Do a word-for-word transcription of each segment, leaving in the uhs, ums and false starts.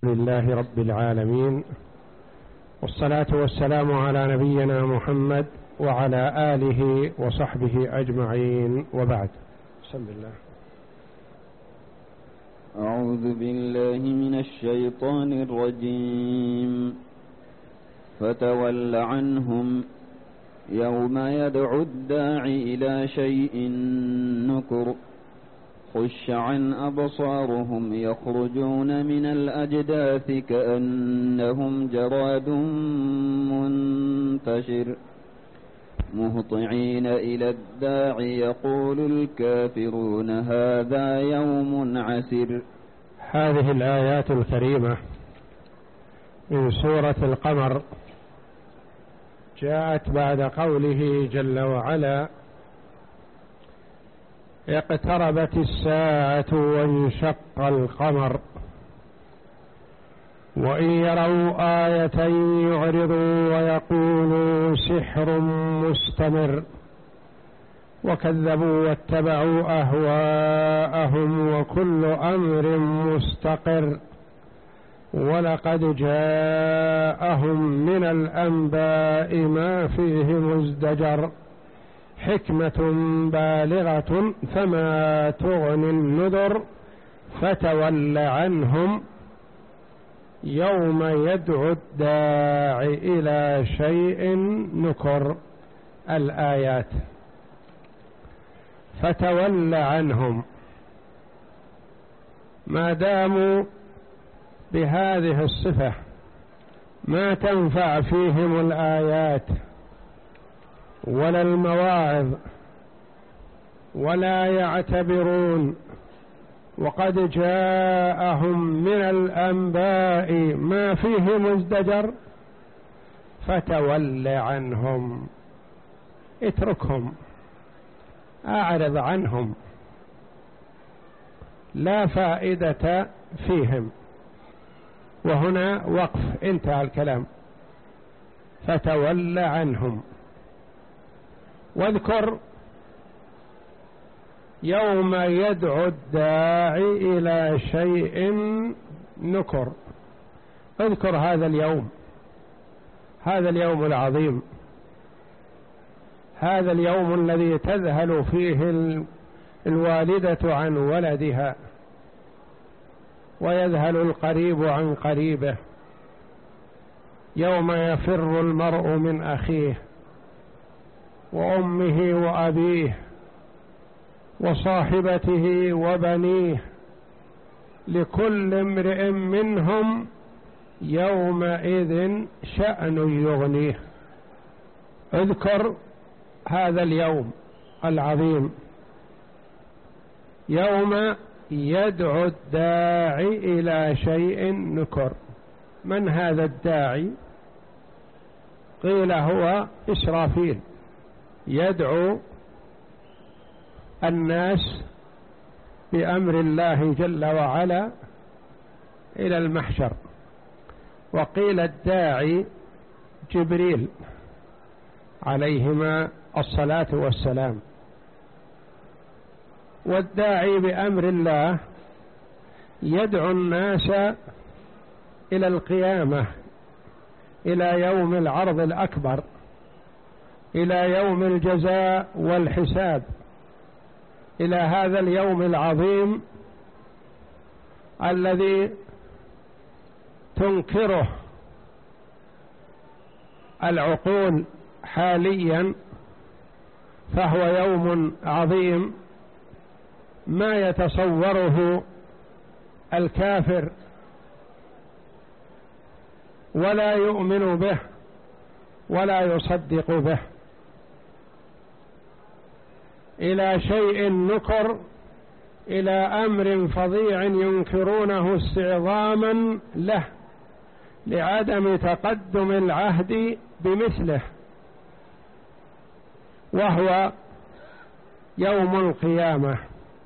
لله رب العالمين، والصلاة والسلام على نبينا محمد وعلى آله وصحبه أجمعين، وبعد. بسم الله. أعوذ بالله من الشيطان الرجيم. فتول عنهم يوم يدعو الداعي إلى شيء نكر خش عن أبصارهم يخرجون من الأجداث كأنهم جراد منتشر مهطعين إلى الداعي يقول الكافرون هذا يوم عسر. هذه الآيات الكريمة من سورة القمر جاءت بعد قوله جل وعلا: اقتربت الساعة وانشق القمر وإن يروا آية يعرضوا ويقولوا سحر مستمر وكذبوا واتبعوا أهواءهم وكل أمر مستقر ولقد جاءهم من الأنباء ما فيه مزدجر حكمة بالغة فما تغني النذر فتول عنهم يوم يدعو الداعي إلى شيء نكر. الآيات: فتول عنهم، ما داموا بهذه الصفة ما تنفع فيهم الآيات ولا المواعظ ولا يعتبرون، وقد جاءهم من الأنباء ما فيه مزدجر، فتول عنهم، اتركهم، أعرض عنهم، لا فائدة فيهم. وهنا وقف، انتهى الكلام. فتول عنهم. واذكر يوم يدعو الداعي إلى شيء نكر، اذكر هذا اليوم، هذا اليوم العظيم، هذا اليوم الذي تذهل فيه الوالدة عن ولدها ويذهل القريب عن قريبه، يوم يفر المرء من أخيه وأمه وأبيه وصاحبته وبنيه، لكل امرئ منهم يومئذ شأن يغنيه. اذكر هذا اليوم العظيم، يوم يدعو الداعي إلى شيء نكر. من هذا الداعي؟ قيل هو إسرافيل، يدعو الناس بأمر الله جل وعلا إلى المحشر. وقيل الداعي جبريل عليهما الصلاة والسلام. والداعي بأمر الله يدعو الناس إلى القيامة، إلى يوم العرض الأكبر، إلى يوم الجزاء والحساب، إلى هذا اليوم العظيم الذي تنكره العقول حاليا، فهو يوم عظيم ما يتصوره الكافر ولا يؤمن به ولا يصدق به. إلى شيء نكر، إلى أمر فظيع ينكرونه استعظاما له لعدم تقدم العهد بمثله، وهو يوم القيامة،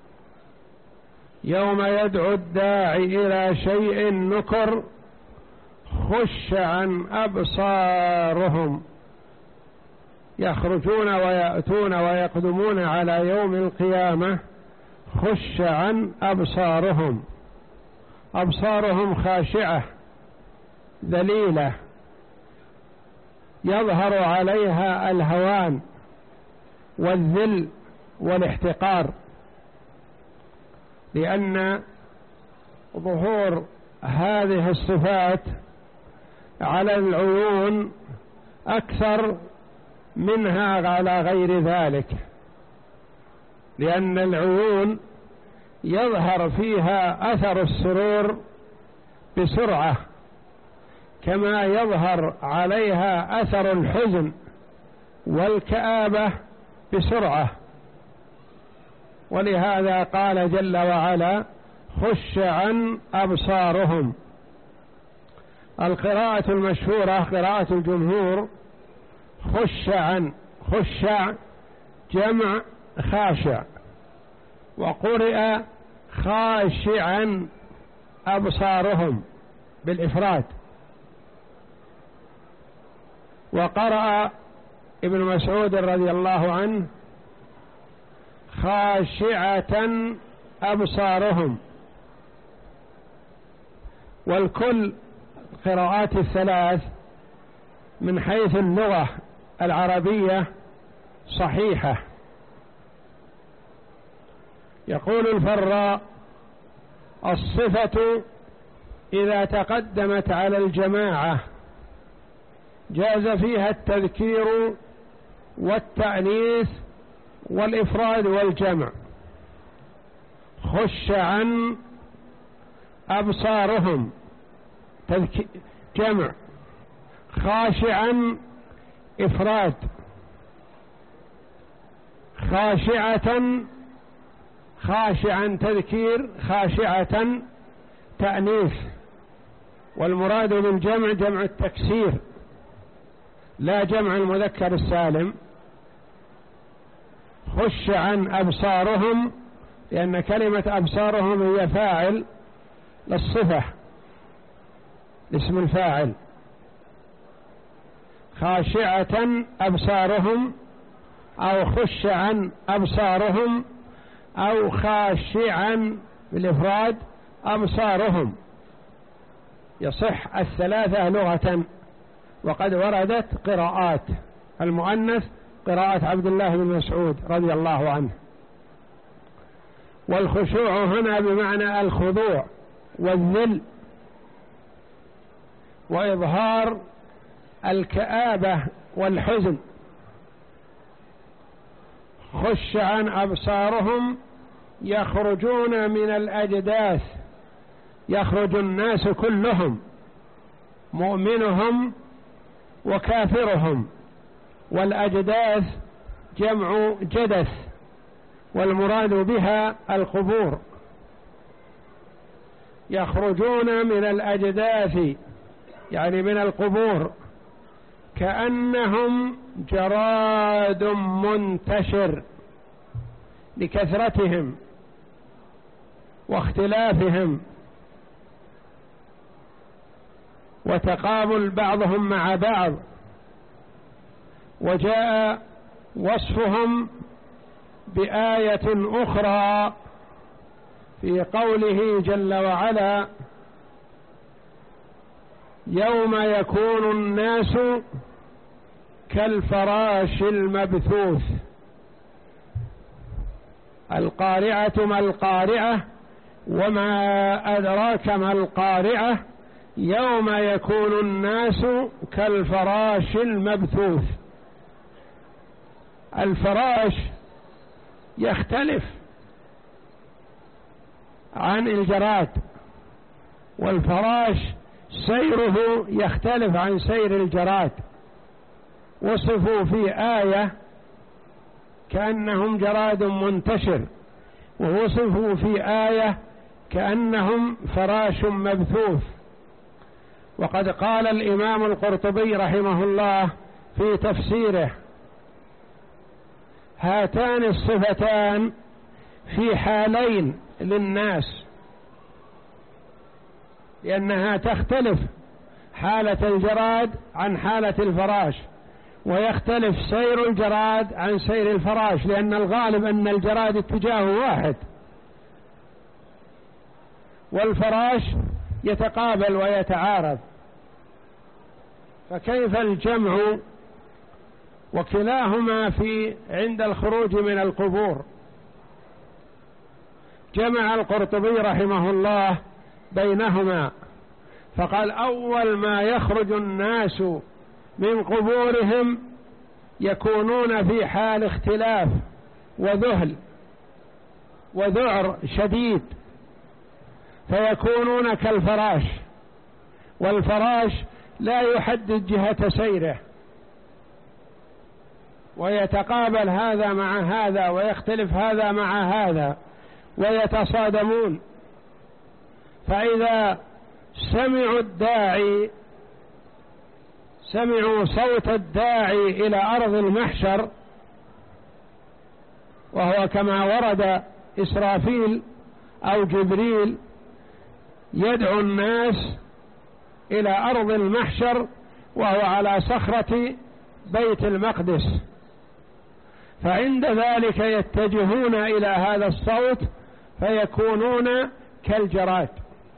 يوم يدعو الداعي إلى شيء نكر خش عن أبصارهم، يخرجون ويأتون ويقدمون على يوم القيامة خش عن أبصارهم أبصارهم خاشعة ذليلة يظهر عليها الهوان والذل والاحتقار، لأن ظهور هذه الصفات على العيون أكثر منها على غير ذلك، لأن العيون يظهر فيها أثر السرور بسرعة كما يظهر عليها أثر الحزن والكآبة بسرعة. ولهذا قال جل وعلا خش عن أبصارهم. القراءة المشهورة قراءة الجمهور خش عن، خشع جمع خاشع، وقرئ خاشعا أبصارهم بالإفراد. وقرأ ابن مسعود رضي الله عنه خاشعة أبصارهم. والكل قراءات الثلاث من حيث اللغة العربية صحيحة. يقول الفراء الصفة إذا تقدمت على الجماعة جاز فيها التذكير والتأنيث والإفراد والجمع. خش عن أبصارهم جمع، خاشعا إفراد، خاشعة خاشعا تذكير، خاشعة تأنيث. والمراد بالجمع جمع التكسير لا جمع المذكر السالم. خش عن أبصارهم لأن كلمة أبصارهم هي فاعل للصفة، اسم الفاعل. خاشعة أبصارهم أو خش عن أبصارهم أو خاشعا بالإفراد أبصارهم، يصح الثلاثة لغة. وقد وردت قراءات المؤنث قراءة عبد الله بن مسعود رضي الله عنه. والخشوع هنا بمعنى الخضوع والذل وإظهار الكآبة والحزن. خش عن أبصارهم يخرجون من الأجداث، يخرج الناس كلهم مؤمنهم وكافرهم. والأجداث جمع جدث والمراد بها القبور. يخرجون من الأجداث يعني من القبور كأنهم جراد منتشر لكثرتهم واختلافهم وتقابل بعضهم مع بعض. وجاء وصفهم بآية أخرى في قوله جل وعلا يوم يكون الناس كالفراش المبثوث. القارعة ما القارعة وما أدراك ما القارعة يوم يكون الناس كالفراش المبثوث. الفراش يختلف عن الجراد، والفراش سيره يختلف عن سير الجراد. وصفوا في آية كأنهم جراد منتشر، ووصفوا في آية كأنهم فراش مبثوث. وقد قال الإمام القرطبي رحمه الله في تفسيره هاتان الصفتان في حالين للناس، لأنها تختلف حالة الجراد عن حالة الفراش، ويختلف سير الجراد عن سير الفراش، لأن الغالب أن الجراد اتجاهه واحد، والفراش يتقابل ويتعارض، فكيف الجمع وكلاهما في عند الخروج من القبور؟ جمع القرطبي رحمه الله بينهما فقال: أول ما يخرج الناس من قبورهم يكونون في حال اختلاف وذهل وذعر شديد، فيكونون كالفراش، والفراش لا يحدد جهة سيره، ويتقابل هذا مع هذا ويختلف هذا مع هذا ويتصادمون. فإذا سمعوا الداعي سمعوا صوت الداعي إلى أرض المحشر، وهو كما ورد إسرافيل أو جبريل يدعو الناس إلى أرض المحشر، وهو على صخرة بيت المقدس، فعند ذلك يتجهون إلى هذا الصوت فيكونون كالجراد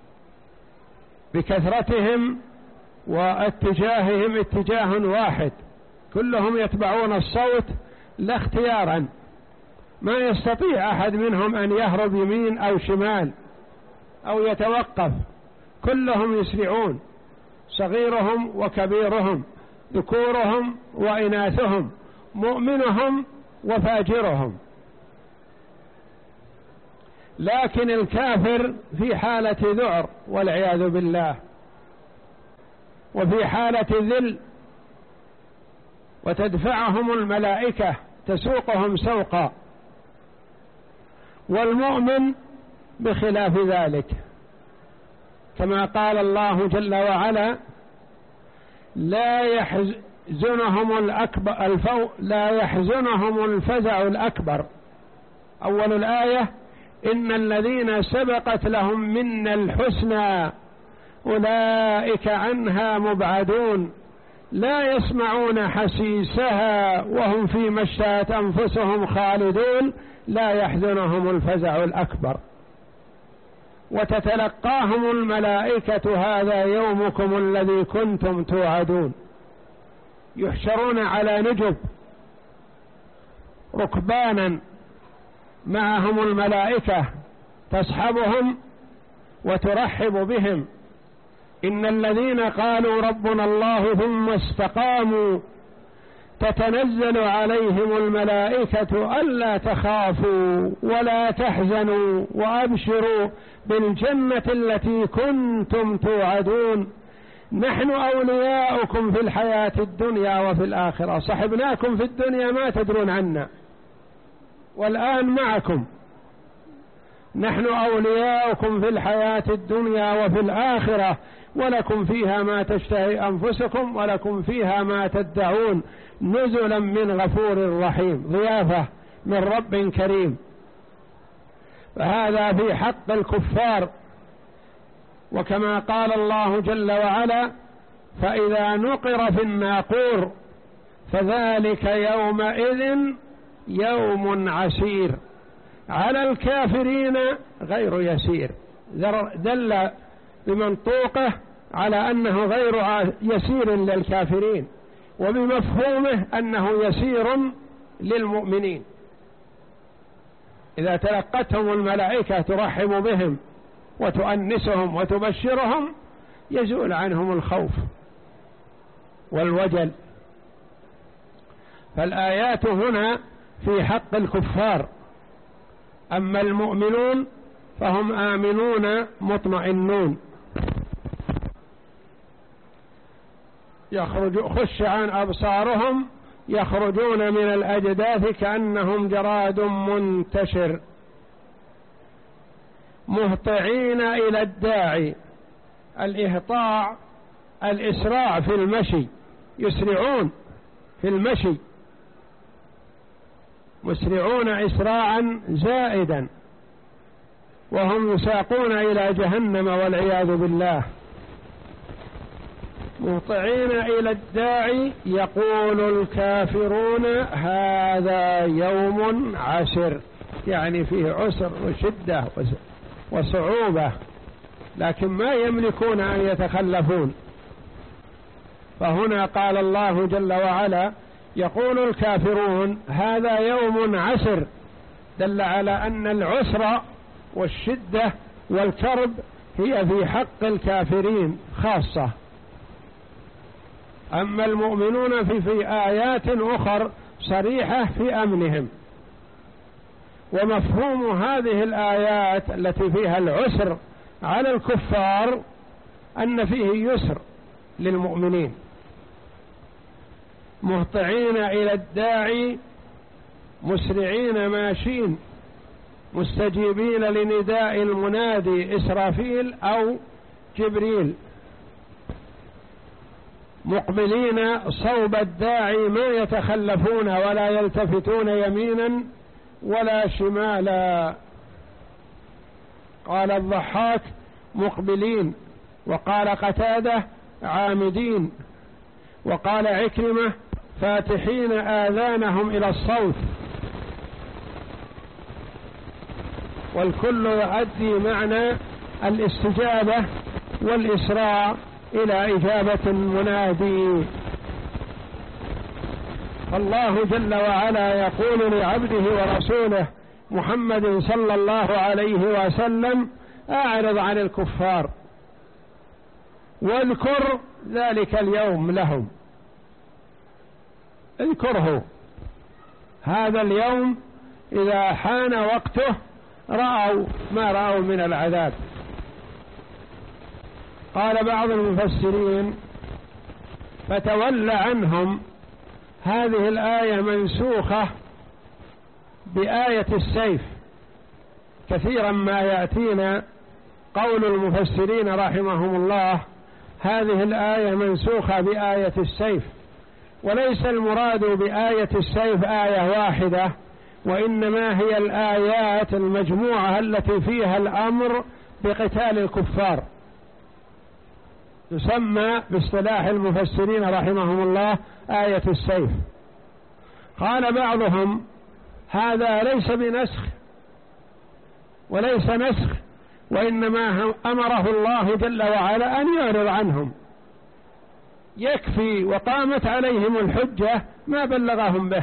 بكثرتهم واتجاههم اتجاه واحد، كلهم يتبعون الصوت لا اختيارا، ما يستطيع أحد منهم أن يهرب يمين أو شمال أو يتوقف، كلهم يسرعون، صغيرهم وكبيرهم، ذكورهم وإناثهم، مؤمنهم وفاجرهم. لكن الكافر في حالة ذعر والعياذ بالله، وفي حالة ذل، وتدفعهم الملائكة تسوقهم سوقا، والمؤمن بخلاف ذلك، كما قال الله جل وعلا: لا يحزنهم الأكبر الفو لا يحزنهم الفزع الأكبر. أول الآية: إن الذين سبقت لهم منا الحسنى أولئك عنها مبعدون لا يسمعون حسيسها وهم فيما اشتهت أنفسهم خالدون لا يحزنهم الفزع الأكبر. وتتلقاهم الملائكة: هذا يومكم الذي كنتم توعدون. يحشرون على نجب ركبانا معهم الملائكة تصحبهم وترحب بهم. إن الذين قالوا ربنا الله ثم استقاموا تتنزل عليهم الملائكة ألا تخافوا ولا تحزنوا وأبشروا بالجنة التي كنتم توعدون نحن أولياؤكم في الحياة الدنيا وفي الآخرة. صحبناكم في الدنيا ما تدرون عنا، والآن معكم. نحن أولياؤكم في الحياة الدنيا وفي الآخرة ولكم فيها ما تشتهي أنفسكم ولكم فيها ما تدعون نزلا من غفور رحيم. ضيافة من رب كريم. فهذا في حق الكفار، وكما قال الله جل وعلا: فإذا نقر في الناقور فذلك يومئذ يوم عسير على الكافرين غير يسير. دل بمنطوقه على أنه غير يسير للكافرين، وبمفهومه أنه يسير للمؤمنين. إذا تلقتهم الملائكة ترحب بهم وتؤنسهم وتبشرهم يزول عنهم الخوف والوجل. فالآيات هنا في حق الكفار، أما المؤمنون فهم آمنون مطمئنون. يخرج خش عن أبصارهم يخرجون من الأجداث كأنهم جراد منتشر مهطعين إلى الداعي. الإهطاع الإسراع في المشي، يسرعون في المشي، مسرعون إسراعا زائدا، وهم يساقون إلى جهنم والعياذ بالله. مهطعين إلى الداعي يقول الكافرون هذا يوم عسر، يعني فيه عسر وشدة وصعوبة لكن ما يملكون أن يتخلفون. فهنا قال الله جل وعلا يقول الكافرون هذا يوم عسر، دل على أن العسر والشدة والكرب هي في حق الكافرين خاصة. أما المؤمنون في, في آيات أخر صريحة في أمنهم. ومفهوم هذه الآيات التي فيها العسر على الكفار أن فيه يسر للمؤمنين، مهطعين إلى الداعي مسرعين ماشين مستجيبين لنداء المنادي إسرافيل أو جبريل، مقبلين صوب الداعي ما يتخلفون ولا يلتفتون يمينا ولا شمالا. قال الضحاك مقبلين، وقال قتادة عامدين، وقال عكرمة فاتحين آذانهم إلى الصوت، والكل يؤدي معنى الاستجابة والإسراع إلى إجابة المنادي. الله جل وعلا يقول لعبده ورسوله محمد صلى الله عليه وسلم أعرض عن الكفار واذكر ذلك اليوم لهم. اذكره هذا اليوم إذا حان وقته رأوا ما رأوا من العذاب. قال بعض المفسرين فتولى عنهم، هذه الآية منسوخة بآية السيف. كثيرا ما يأتينا قول المفسرين رحمهم الله هذه الآية منسوخة بآية السيف، وليس المراد بآية السيف آية واحدة، وإنما هي الآيات المجموعة التي فيها الأمر بقتال الكفار، تسمى باصطلاح المفسرين رحمهم الله آية السيف. قال بعضهم هذا ليس بنسخ وليس نسخ، وإنما أمره الله جل وعلا أن يعرض عنهم، يكفي وقامت عليهم الحجة ما بلغهم به،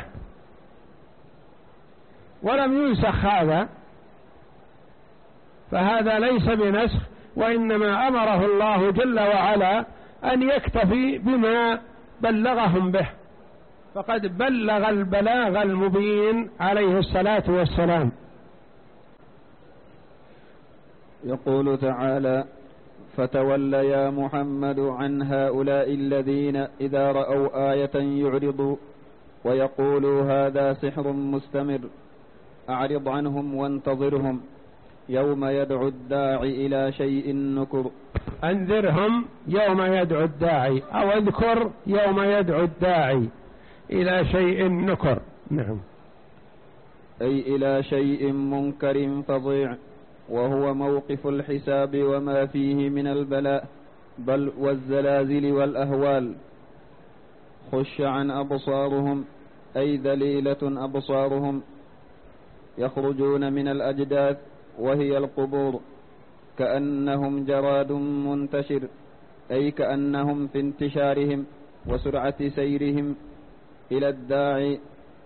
ولم ينسخ هذا، فهذا ليس بنسخ، وإنما أمره الله جل وعلا أن يكتفي بما بلغهم به، فقد بلغ البلاغ المبين عليه الصلاة والسلام. يقول تعالى فتول يا محمد عن هؤلاء الذين إذا رأوا آية يعرضوا ويقولوا هذا سحر مستمر، أعرض عنهم وانتظرهم يوم يدعو الداعي إلى شيء نكر. أنذرهم يوم يدعو الداعي، أو اذكر يوم يدعو الداعي إلى شيء نكر. نعم، أي إلى شيء منكر فظيع، وهو موقف الحساب وما فيه من البلاء بل والزلازل والأهوال. خش عن أبصارهم أي ذليلة أبصارهم، يخرجون من الأجداث وهي القبور كأنهم جراد منتشر، أي كأنهم في انتشارهم وسرعة سيرهم إلى الداعي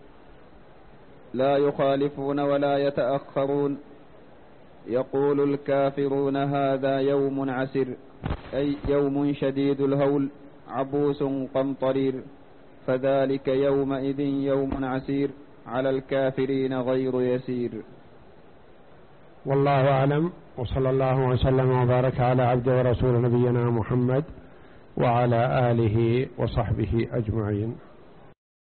لا يخالفون ولا يتأخرون. يقول الكافرون هذا يوم عسر، أي يوم شديد الهول عبوس قمطرير، فذلك يومئذ يوم عسير على الكافرين غير يسير. والله أعلم، وصلى الله وسلم وبارك على عبده ورسول نبينا محمد وعلى آله وصحبه أجمعين.